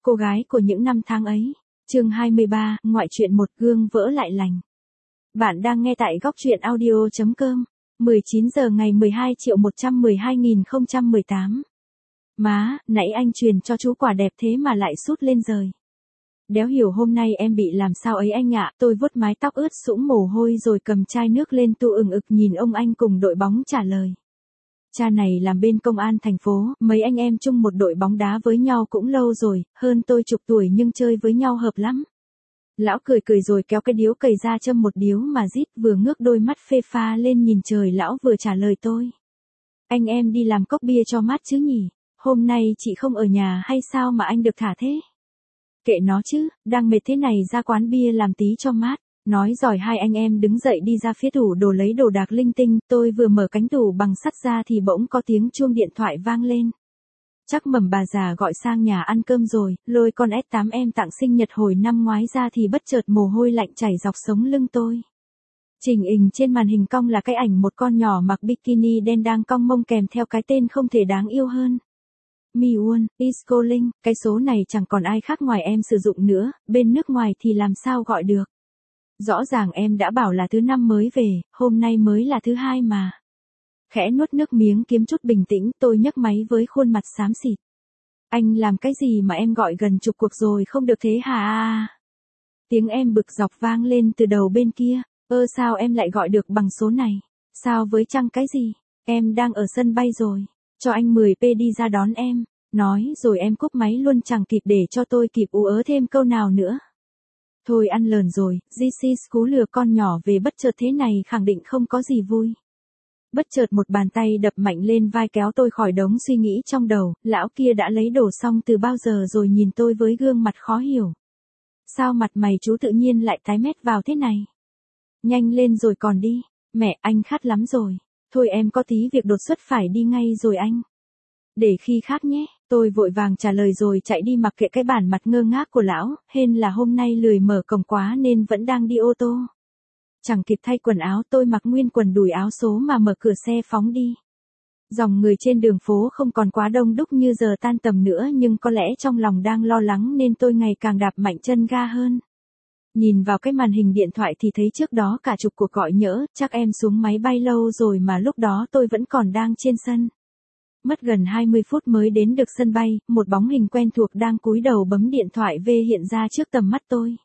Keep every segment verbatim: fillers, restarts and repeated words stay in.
Cô gái của những năm tháng ấy. Chương hai mươi ba, ngoại truyện một gương vỡ lại lành. Bạn đang nghe tại góc truyện audio chấm com. mười chín giờ ngày mười hai triệu một trăm mười hai nghìn không trăm mười tám. Má, nãy anh truyền cho chú quả đẹp thế mà lại sút lên rời. Đéo hiểu hôm nay em bị làm sao ấy anh ạ. Tôi vuốt mái tóc ướt sũng mồ hôi rồi cầm chai nước lên tu ừng ực nhìn ông anh cùng đội bóng trả lời. Cha này làm bên công an thành phố, mấy anh em chung một đội bóng đá với nhau cũng lâu rồi, hơn tôi chục tuổi nhưng chơi với nhau hợp lắm. Lão cười cười rồi kéo cái điếu cày ra châm một điếu mà rít, vừa ngước đôi mắt phê pha lên nhìn trời lão vừa trả lời tôi. Anh em đi làm cốc bia cho mát chứ nhỉ, hôm nay chị không ở nhà hay sao mà anh được thả thế? Kệ nó chứ, đang mệt thế này ra quán bia làm tí cho mát. Nói rồi hai anh em đứng dậy đi ra phía tủ đồ lấy đồ đạc linh tinh, tôi vừa mở cánh tủ bằng sắt ra thì bỗng có tiếng chuông điện thoại vang lên. Chắc mầm bà già gọi sang nhà ăn cơm rồi, lôi con S tám em tặng sinh nhật hồi năm ngoái ra thì bất chợt mồ hôi lạnh chảy dọc sống lưng tôi. Chỉnh hình trên màn hình cong là cái ảnh một con nhỏ mặc bikini đen đang cong mông kèm theo cái tên không thể đáng yêu hơn. Miwon, is calling, cái số này chẳng còn ai khác ngoài em sử dụng nữa, bên nước ngoài thì làm sao gọi được. Rõ ràng em đã bảo là thứ năm mới về, hôm nay mới là thứ hai mà. Khẽ nuốt nước miếng kiếm chút bình tĩnh, tôi nhấc máy với khuôn mặt xám xịt. Anh làm cái gì mà em gọi gần chục cuộc rồi không được thế hả? Tiếng em bực dọc vang lên từ đầu bên kia. Ơ sao em lại gọi được bằng số này? Sao với chăng cái gì? Em đang ở sân bay rồi. Cho anh mười pê đi ra đón em. Nói rồi em cúp máy luôn chẳng kịp để cho tôi kịp ú ớ thêm câu nào nữa. Thôi ăn lờn rồi, gi xê cú lừa con nhỏ về bất chợt thế này khẳng định không có gì vui. Bất chợt một bàn tay đập mạnh lên vai kéo tôi khỏi đống suy nghĩ trong đầu, lão kia đã lấy đồ xong từ bao giờ rồi nhìn tôi với gương mặt khó hiểu. Sao mặt mày chú tự nhiên lại tái mét vào thế này? Nhanh lên rồi còn đi, mẹ anh khát lắm rồi, thôi em có tí việc đột xuất phải đi ngay rồi anh. Để khi khác nhé. Tôi vội vàng trả lời rồi chạy đi mặc kệ cái bản mặt ngơ ngác của lão, hên là hôm nay lười mở cổng quá nên vẫn đang đi ô tô. Chẳng kịp thay quần áo tôi mặc nguyên quần đùi áo số mà mở cửa xe phóng đi. Dòng người trên đường phố không còn quá đông đúc như giờ tan tầm nữa nhưng có lẽ trong lòng đang lo lắng nên tôi ngày càng đạp mạnh chân ga hơn. Nhìn vào cái màn hình điện thoại thì thấy trước đó cả chục cuộc gọi nhỡ, chắc em xuống máy bay lâu rồi mà lúc đó tôi vẫn còn đang trên sân. Mất gần hai mươi phút mới đến được sân bay, một bóng hình quen thuộc đang cúi đầu bấm điện thoại về hiện ra trước tầm mắt tôi.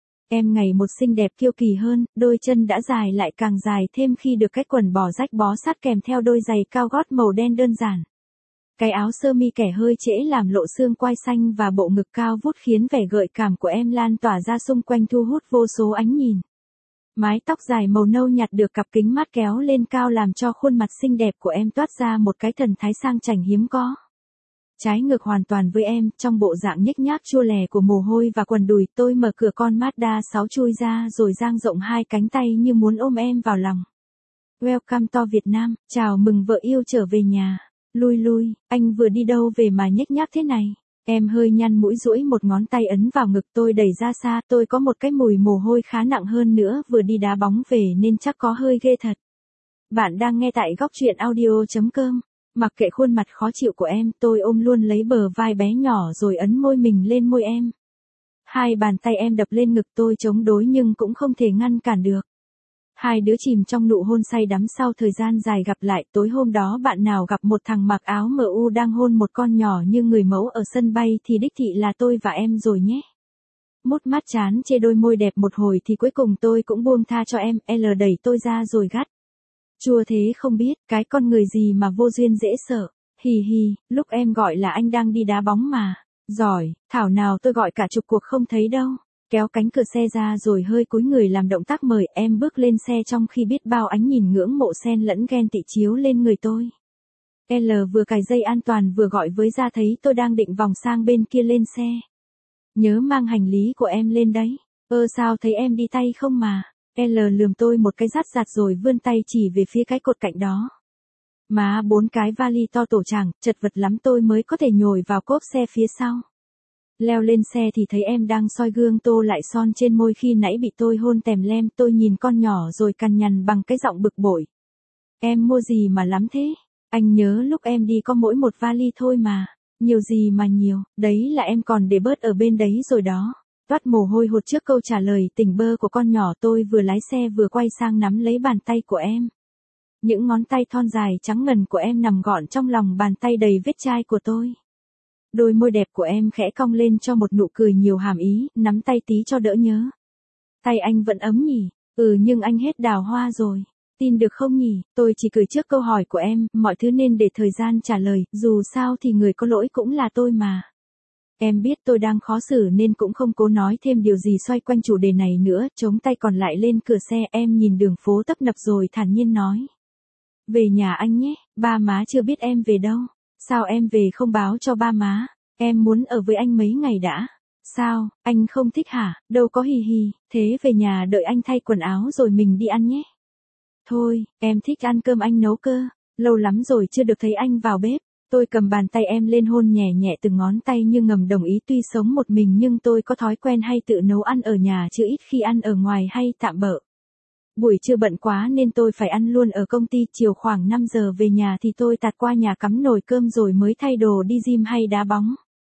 Em ngày một xinh đẹp kiêu kỳ hơn, đôi chân đã dài lại càng dài thêm khi được cái quần bò rách bó sát kèm theo đôi giày cao gót màu đen đơn giản. Cái áo sơ mi kẻ hơi trễ làm lộ xương quai xanh và bộ ngực cao vút khiến vẻ gợi cảm của em lan tỏa ra xung quanh thu hút vô số ánh nhìn. Mái tóc dài màu nâu nhạt được cặp kính mát kéo lên cao làm cho khuôn mặt xinh đẹp của em toát ra một cái thần thái sang chảnh hiếm có. Trái ngược hoàn toàn với em, trong bộ dạng nhếch nhác chua lè của mồ hôi và quần đùi, tôi mở cửa con Mazda sáu chui ra rồi dang rộng hai cánh tay như muốn ôm em vào lòng. Welcome to Việt Nam, chào mừng vợ yêu trở về nhà. Lui lui, anh vừa đi đâu về mà nhếch nhác thế này? Em hơi nhăn mũi duỗi một ngón tay ấn vào ngực tôi đẩy ra xa, tôi có một cái mùi mồ hôi khá nặng hơn nữa vừa đi đá bóng về nên chắc có hơi ghê thật. Bạn đang nghe tại góc truyện audio chấm com. Mặc kệ khuôn mặt khó chịu của em, tôi ôm luôn lấy bờ vai bé nhỏ rồi ấn môi mình lên môi em. Hai bàn tay em đập lên ngực tôi chống đối nhưng cũng không thể ngăn cản được. Hai đứa chìm trong nụ hôn say đắm sau thời gian dài gặp lại. Tối hôm đó bạn nào gặp một thằng mặc áo em u đang hôn một con nhỏ như người mẫu ở sân bay thì đích thị là tôi và em rồi nhé. Mút mát chán chê đôi môi đẹp một hồi thì cuối cùng tôi cũng buông tha cho em. L đẩy tôi ra rồi gắt. Chua thế không biết, cái con người gì mà vô duyên dễ sợ. Hì hì, lúc em gọi là anh đang đi đá bóng mà. Giỏi, thảo nào tôi gọi cả chục cuộc không thấy đâu. Kéo cánh cửa xe ra rồi hơi cúi người làm động tác mời em bước lên xe trong khi biết bao ánh nhìn ngưỡng mộ xen lẫn ghen tị chiếu lên người tôi. L vừa cài dây an toàn vừa gọi với ra thấy tôi đang định vòng sang bên kia lên xe. Nhớ mang hành lý của em lên đấy. Ơ sao thấy em đi tay không mà. L lườm tôi một cái rát rạt rồi vươn tay chỉ về phía cái cột cạnh đó. Má bốn cái vali to tổ chảng, chật vật lắm tôi mới có thể nhồi vào cốp xe phía sau. Leo lên xe thì thấy em đang soi gương tô lại son trên môi khi nãy bị tôi hôn tèm lem. Tôi nhìn con nhỏ rồi cằn nhằn bằng cái giọng bực bội. Em mua gì mà lắm thế? Anh nhớ lúc em đi có mỗi một vali thôi mà. Nhiều gì mà nhiều, đấy là em còn để bớt ở bên đấy rồi đó. Toát mồ hôi hột trước câu trả lời tỉnh bơ của con nhỏ, tôi vừa lái xe vừa quay sang nắm lấy bàn tay của em. Những ngón tay thon dài trắng ngần của em nằm gọn trong lòng bàn tay đầy vết chai của tôi. Đôi môi đẹp của em khẽ cong lên cho một nụ cười nhiều hàm ý, nắm tay tí cho đỡ nhớ. Tay anh vẫn ấm nhỉ? Ừ, nhưng anh hết đào hoa rồi. Tin được không nhỉ? Tôi chỉ cười trước câu hỏi của em, mọi thứ nên để thời gian trả lời, dù sao thì người có lỗi cũng là tôi mà. Em biết tôi đang khó xử nên cũng không cố nói thêm điều gì xoay quanh chủ đề này nữa, chống tay còn lại lên cửa xe, em nhìn đường phố tấp nập rồi thản nhiên nói. Về nhà anh nhé, ba má chưa biết em về đâu. Sao em về không báo cho ba má? Em muốn ở với anh mấy ngày đã. Sao, anh không thích hả? Đâu có hì hì, thế về nhà đợi anh thay quần áo rồi mình đi ăn nhé. Thôi, em thích ăn cơm anh nấu cơ, lâu lắm rồi chưa được thấy anh vào bếp. Tôi cầm bàn tay em lên hôn nhẹ nhẹ từng ngón tay như ngầm đồng ý, tuy sống một mình nhưng tôi có thói quen hay tự nấu ăn ở nhà chứ ít khi ăn ở ngoài hay tạm bợ. Buổi trưa bận quá nên tôi phải ăn luôn ở công ty, chiều khoảng năm giờ về nhà thì tôi tạt qua nhà cắm nồi cơm rồi mới thay đồ đi gym hay đá bóng.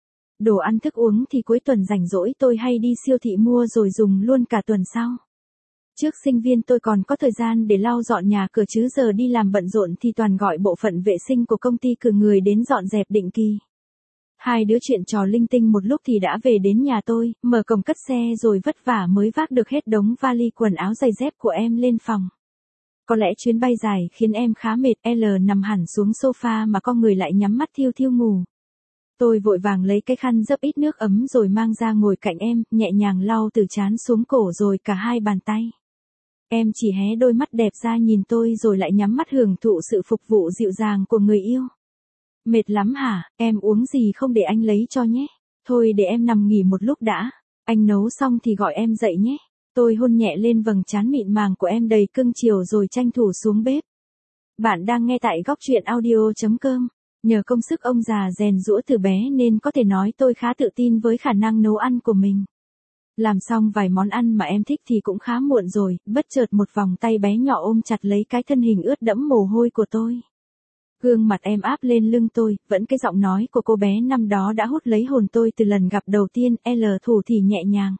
Đồ ăn thức uống thì cuối tuần rảnh rỗi tôi hay đi siêu thị mua rồi dùng luôn cả tuần sau. Trước sinh viên tôi còn có thời gian để lau dọn nhà cửa chứ giờ đi làm bận rộn thì toàn gọi bộ phận vệ sinh của công ty cử người đến dọn dẹp định kỳ. Hai đứa chuyện trò linh tinh một lúc thì đã về đến nhà tôi, mở cổng cất xe rồi vất vả mới vác được hết đống vali quần áo giày dép của em lên phòng. Có lẽ chuyến bay dài khiến em khá mệt, L nằm hẳn xuống sofa mà con người lại nhắm mắt thiêu thiêu ngủ. Tôi vội vàng lấy cái khăn dấp ít nước ấm rồi mang ra ngồi cạnh em, nhẹ nhàng lau từ trán xuống cổ rồi cả hai bàn tay. Em chỉ hé đôi mắt đẹp ra nhìn tôi rồi lại nhắm mắt hưởng thụ sự phục vụ dịu dàng của người yêu. Mệt lắm hả, em uống gì không để anh lấy cho nhé. Thôi để em nằm nghỉ một lúc đã, anh nấu xong thì gọi em dậy nhé. Tôi hôn nhẹ lên vầng trán mịn màng của em đầy cưng chiều rồi tranh thủ xuống bếp. Bạn đang nghe tại góc truyện audio chấm com. Nhờ công sức ông già rèn giũa từ bé nên có thể nói tôi khá tự tin với khả năng nấu ăn của mình. Làm xong vài món ăn mà em thích thì cũng khá muộn rồi, bất chợt một vòng tay bé nhỏ ôm chặt lấy cái thân hình ướt đẫm mồ hôi của tôi. Gương mặt em áp lên lưng tôi, vẫn cái giọng nói của cô bé năm đó đã hút lấy hồn tôi từ lần gặp đầu tiên, L thủ thì nhẹ nhàng.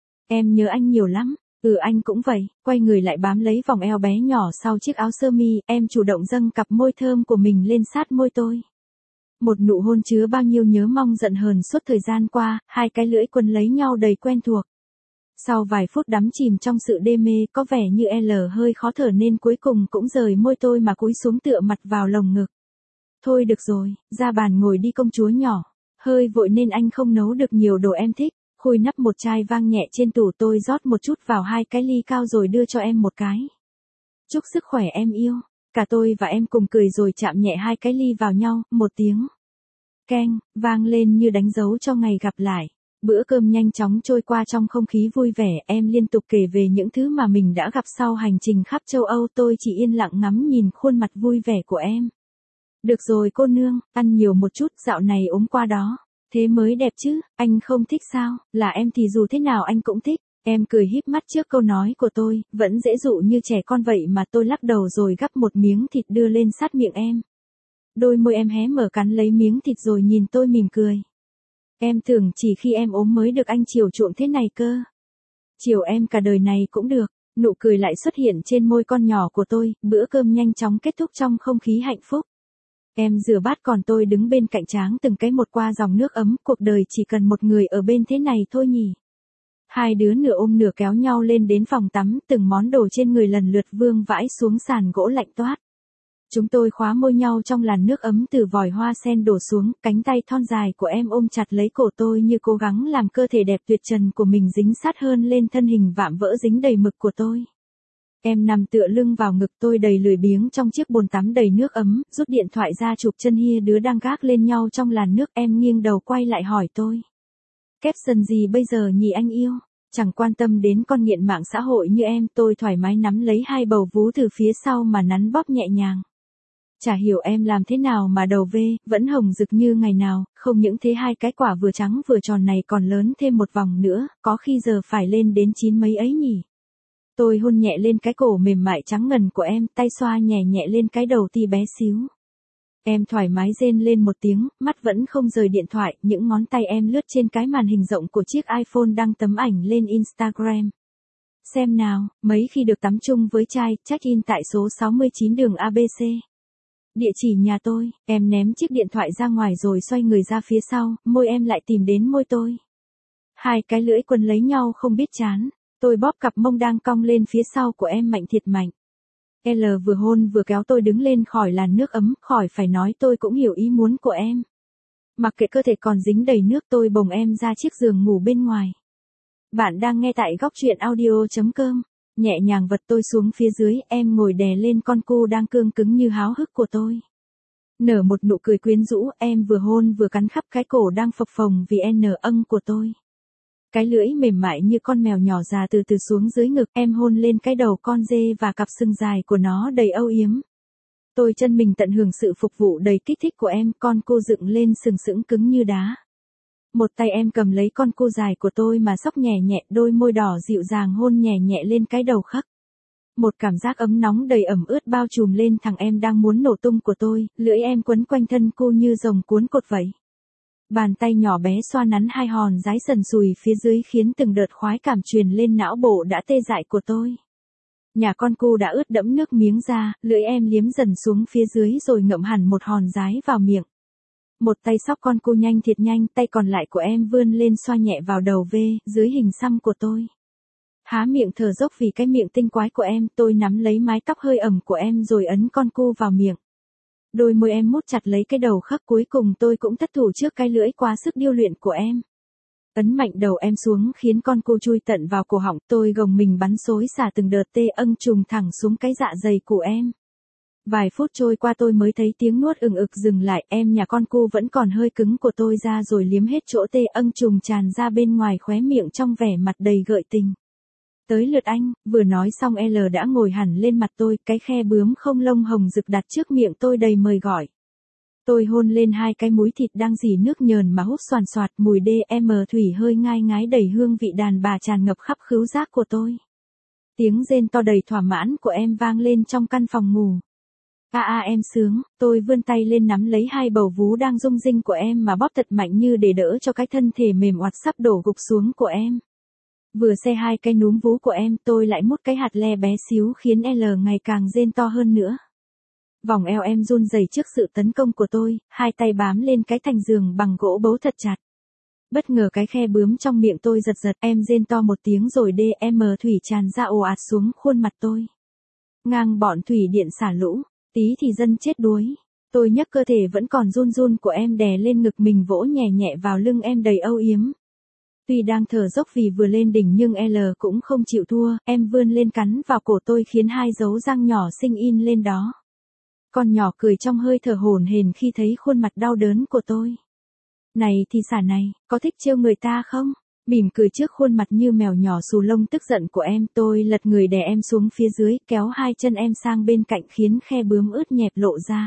Em nhớ anh nhiều lắm, ừ anh cũng vậy, quay người lại bám lấy vòng eo bé nhỏ sau chiếc áo sơ mi, em chủ động dâng cặp môi thơm của mình lên sát môi tôi. Một nụ hôn chứa bao nhiêu nhớ mong giận hờn suốt thời gian qua, hai cái lưỡi quấn lấy nhau đầy quen thuộc. Sau vài phút đắm chìm trong sự đê mê, có vẻ như L hơi khó thở nên cuối cùng cũng rời môi tôi mà cúi xuống tựa mặt vào lồng ngực. Thôi được rồi, ra bàn ngồi đi công chúa nhỏ. Hơi vội nên anh không nấu được nhiều đồ em thích. Khui nắp một chai vang nhẹ trên tủ, tôi rót một chút vào hai cái ly cao rồi đưa cho em một cái. Chúc sức khỏe em yêu. Cả tôi và em cùng cười rồi chạm nhẹ hai cái ly vào nhau, một tiếng keng vang lên như đánh dấu cho ngày gặp lại. Bữa cơm nhanh chóng trôi qua trong không khí vui vẻ, em liên tục kể về những thứ mà mình đã gặp sau hành trình khắp châu Âu, tôi chỉ yên lặng ngắm nhìn khuôn mặt vui vẻ của em. Được rồi cô nương, ăn nhiều một chút, dạo này ốm qua đó. Thế mới đẹp chứ, anh không thích sao, là em thì dù thế nào anh cũng thích. Em cười híp mắt trước câu nói của tôi, vẫn dễ dụ như trẻ con vậy mà tôi lắc đầu rồi gắp một miếng thịt đưa lên sát miệng em. Đôi môi em hé mở cắn lấy miếng thịt rồi nhìn tôi mỉm cười. Em tưởng chỉ khi em ốm mới được anh chiều chuộng thế này cơ. Chiều em cả đời này cũng được. Nụ cười lại xuất hiện trên môi con nhỏ của tôi, bữa cơm nhanh chóng kết thúc trong không khí hạnh phúc. Em rửa bát còn tôi đứng bên cạnh tráng từng cái một qua dòng nước ấm, cuộc đời chỉ cần một người ở bên thế này thôi nhỉ. Hai đứa nửa ôm nửa kéo nhau lên đến phòng tắm, từng món đồ trên người lần lượt vương vãi xuống sàn gỗ lạnh toát. Chúng tôi khóa môi nhau trong làn nước ấm từ vòi hoa sen đổ xuống, cánh tay thon dài của em ôm chặt lấy cổ tôi như cố gắng làm cơ thể đẹp tuyệt trần của mình dính sát hơn lên thân hình vạm vỡ dính đầy mực của tôi. Em nằm tựa lưng vào ngực tôi đầy lười biếng trong chiếc bồn tắm đầy nước ấm, rút điện thoại ra chụp chân hia đứa đang gác lên nhau trong làn nước, em nghiêng đầu quay lại hỏi tôi. Caption gì bây giờ nhỉ anh yêu? Chẳng quan tâm đến con nghiện mạng xã hội như em, tôi thoải mái nắm lấy hai bầu vú từ phía sau mà nắn bóp nhẹ nhàng. Chả hiểu em làm thế nào mà đầu V, vẫn hồng rực như ngày nào, không những thế hai cái quả vừa trắng vừa tròn này còn lớn thêm một vòng nữa, có khi giờ phải lên đến chín mấy ấy nhỉ. Tôi hôn nhẹ lên cái cổ mềm mại trắng ngần của em, tay xoa nhẹ nhẹ lên cái đầu ti bé xíu. Em thoải mái rên lên một tiếng, mắt vẫn không rời điện thoại, những ngón tay em lướt trên cái màn hình rộng của chiếc iPhone đăng tấm ảnh lên Instagram. Xem nào, mấy khi được tắm chung với trai, check-in tại số sáu mươi chín đường a bê xê. Địa chỉ nhà tôi, em ném chiếc điện thoại ra ngoài rồi xoay người ra phía sau, môi em lại tìm đến môi tôi. Hai cái lưỡi quấn lấy nhau không biết chán, tôi bóp cặp mông đang cong lên phía sau của em mạnh thiệt mạnh. L vừa hôn vừa kéo tôi đứng lên khỏi làn nước ấm, khỏi phải nói tôi cũng hiểu ý muốn của em. Mặc kệ cơ thể còn dính đầy nước tôi bồng em ra chiếc giường ngủ bên ngoài. Bạn đang nghe tại góc truyện audio chấm com. Nhẹ nhàng vật tôi xuống phía dưới, em ngồi đè lên con cu đang cương cứng như háo hức của tôi. Nở một nụ cười quyến rũ, em vừa hôn vừa cắn khắp cái cổ đang phập phồng vì n âng của tôi. Cái lưỡi mềm mại như con mèo nhỏ già từ từ xuống dưới ngực, em hôn lên cái đầu con dê và cặp sừng dài của nó đầy âu yếm. Tôi chân mình tận hưởng sự phục vụ đầy kích thích của em, con cô dựng lên sừng sững cứng như đá. Một tay em cầm lấy con cô dài của tôi mà xóc nhẹ nhẹ, đôi môi đỏ dịu dàng hôn nhẹ nhẹ lên cái đầu khắc. Một cảm giác ấm nóng đầy ẩm ướt bao trùm lên thằng em đang muốn nổ tung của tôi, lưỡi em quấn quanh thân cô như rồng cuốn cột vậy. Bàn tay nhỏ bé xoa nắn hai hòn dái sần sùi phía dưới khiến từng đợt khoái cảm truyền lên não bộ đã tê dại của tôi. Nhà con cu đã ướt đẫm nước miếng ra, lưỡi em liếm dần xuống phía dưới rồi ngậm hẳn một hòn dái vào miệng. Một tay xóc con cu nhanh thiệt nhanh, tay còn lại của em vươn lên xoa nhẹ vào đầu V, dưới hình xăm của tôi. Há miệng thở dốc vì cái miệng tinh quái của em, tôi nắm lấy mái tóc hơi ẩm của em rồi ấn con cu vào miệng. Đôi môi em mút chặt lấy cái đầu khắc, cuối cùng tôi cũng thất thủ trước cái lưỡi quá sức điêu luyện của em. Ấn mạnh đầu em xuống khiến con cô chui tận vào cổ họng, tôi gồng mình bắn xối xả từng đợt tê âng trùng thẳng xuống cái dạ dày của em. Vài phút trôi qua tôi mới thấy tiếng nuốt ừng ực dừng lại, em nhà con cu vẫn còn hơi cứng của tôi ra rồi liếm hết chỗ tê âng trùng tràn ra bên ngoài khóe miệng trong vẻ mặt đầy gợi tình. Tới lượt anh, vừa nói xong L đã ngồi hẳn lên mặt tôi, cái khe bướm không lông hồng rực đặt trước miệng tôi đầy mời gọi. Tôi hôn lên hai cái múi thịt đang rỉ nước nhờn mà hút xoàn xoạt, mùi đê em thủy hơi ngai ngái đầy hương vị đàn bà tràn ngập khắp khứu giác của tôi. Tiếng rên to đầy thỏa mãn của em vang lên trong căn phòng ngủ. A a em sướng, tôi vươn tay lên nắm lấy hai bầu vú đang rung rinh của em mà bóp thật mạnh như để đỡ cho cái thân thể mềm oặt sắp đổ gục xuống của em. Vừa xe hai cái núm vú của em, tôi lại mút cái hạt le bé xíu khiến L ngày càng rên to hơn nữa. Vòng eo em run rẩy trước sự tấn công của tôi, hai tay bám lên cái thành giường bằng gỗ bấu thật chặt. Bất ngờ cái khe bướm trong miệng tôi giật giật, em rên to một tiếng rồi đê em thủy tràn ra ồ ạt xuống khuôn mặt tôi. Ngang bọn thủy điện xả lũ, tí thì dân chết đuối. Tôi nhấc cơ thể vẫn còn run run của em đè lên ngực mình vỗ nhẹ nhẹ vào lưng em đầy âu yếm. Tuy đang thở dốc vì vừa lên đỉnh nhưng L cũng không chịu thua, em vươn lên cắn vào cổ tôi khiến hai dấu răng nhỏ xinh in lên đó. Con nhỏ cười trong hơi thở hổn hển khi thấy khuôn mặt đau đớn của tôi. Này thì xả này, có thích trêu người ta không? Mỉm cười trước khuôn mặt như mèo nhỏ xù lông tức giận của em, tôi lật người đè em xuống phía dưới, kéo hai chân em sang bên cạnh khiến khe bướm ướt nhẹp lộ ra.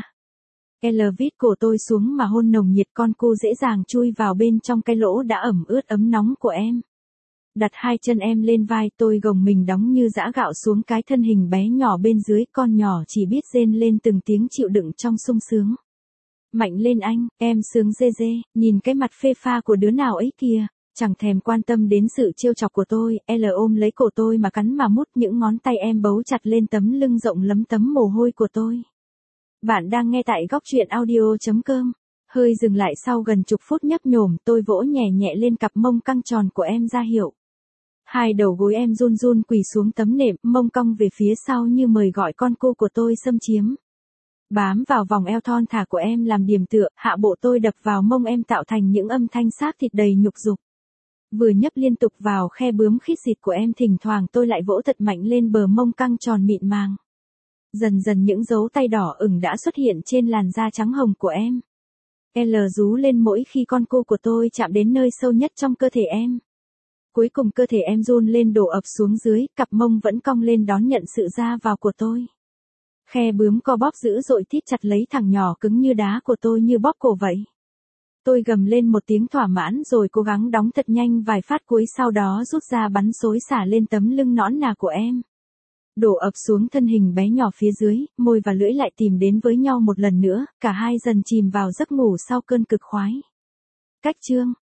L vít cổ tôi xuống mà hôn nồng nhiệt, con cô dễ dàng chui vào bên trong cái lỗ đã ẩm ướt ấm nóng của em. Đặt hai chân em lên vai tôi gồng mình đóng như giã gạo xuống cái thân hình bé nhỏ bên dưới, con nhỏ chỉ biết rên lên từng tiếng chịu đựng trong sung sướng. Mạnh lên anh, em sướng dê dê, nhìn cái mặt phê pha của đứa nào ấy kìa. Chẳng thèm quan tâm đến sự trêu chọc của tôi, L ôm lấy cổ tôi mà cắn mà mút, những ngón tay em bấu chặt lên tấm lưng rộng lấm tấm mồ hôi của tôi. Bạn đang nghe tại góc truyện audio chấm com. Hơi dừng lại sau gần chục phút nhấp nhổm, tôi vỗ nhẹ nhẹ lên cặp mông căng tròn của em ra hiệu. Hai đầu gối em run run quỳ xuống tấm nệm, mông cong về phía sau như mời gọi con cô của tôi xâm chiếm. Bám vào vòng eo thon thả của em làm điểm tựa, hạ bộ tôi đập vào mông em tạo thành những âm thanh xác thịt đầy nhục dục. Vừa nhấp liên tục vào khe bướm khít xịt của em, thỉnh thoảng tôi lại vỗ thật mạnh lên bờ mông căng tròn mịn màng. Dần dần những dấu tay đỏ ửng đã xuất hiện trên làn da trắng hồng của em. L rú lên mỗi khi con cô của tôi chạm đến nơi sâu nhất trong cơ thể em. Cuối cùng cơ thể em run lên đổ ập xuống dưới, cặp mông vẫn cong lên đón nhận sự ra vào của tôi. Khe bướm co bóp dữ dội thít chặt lấy thằng nhỏ cứng như đá của tôi như bóp cổ vậy. Tôi gầm lên một tiếng thỏa mãn rồi cố gắng đóng thật nhanh vài phát cuối, sau đó rút ra bắn xối xả lên tấm lưng nõn nà của em. Đổ ập xuống thân hình bé nhỏ phía dưới, môi và lưỡi lại tìm đến với nhau một lần nữa, cả hai dần chìm vào giấc ngủ sau cơn cực khoái. Cách chương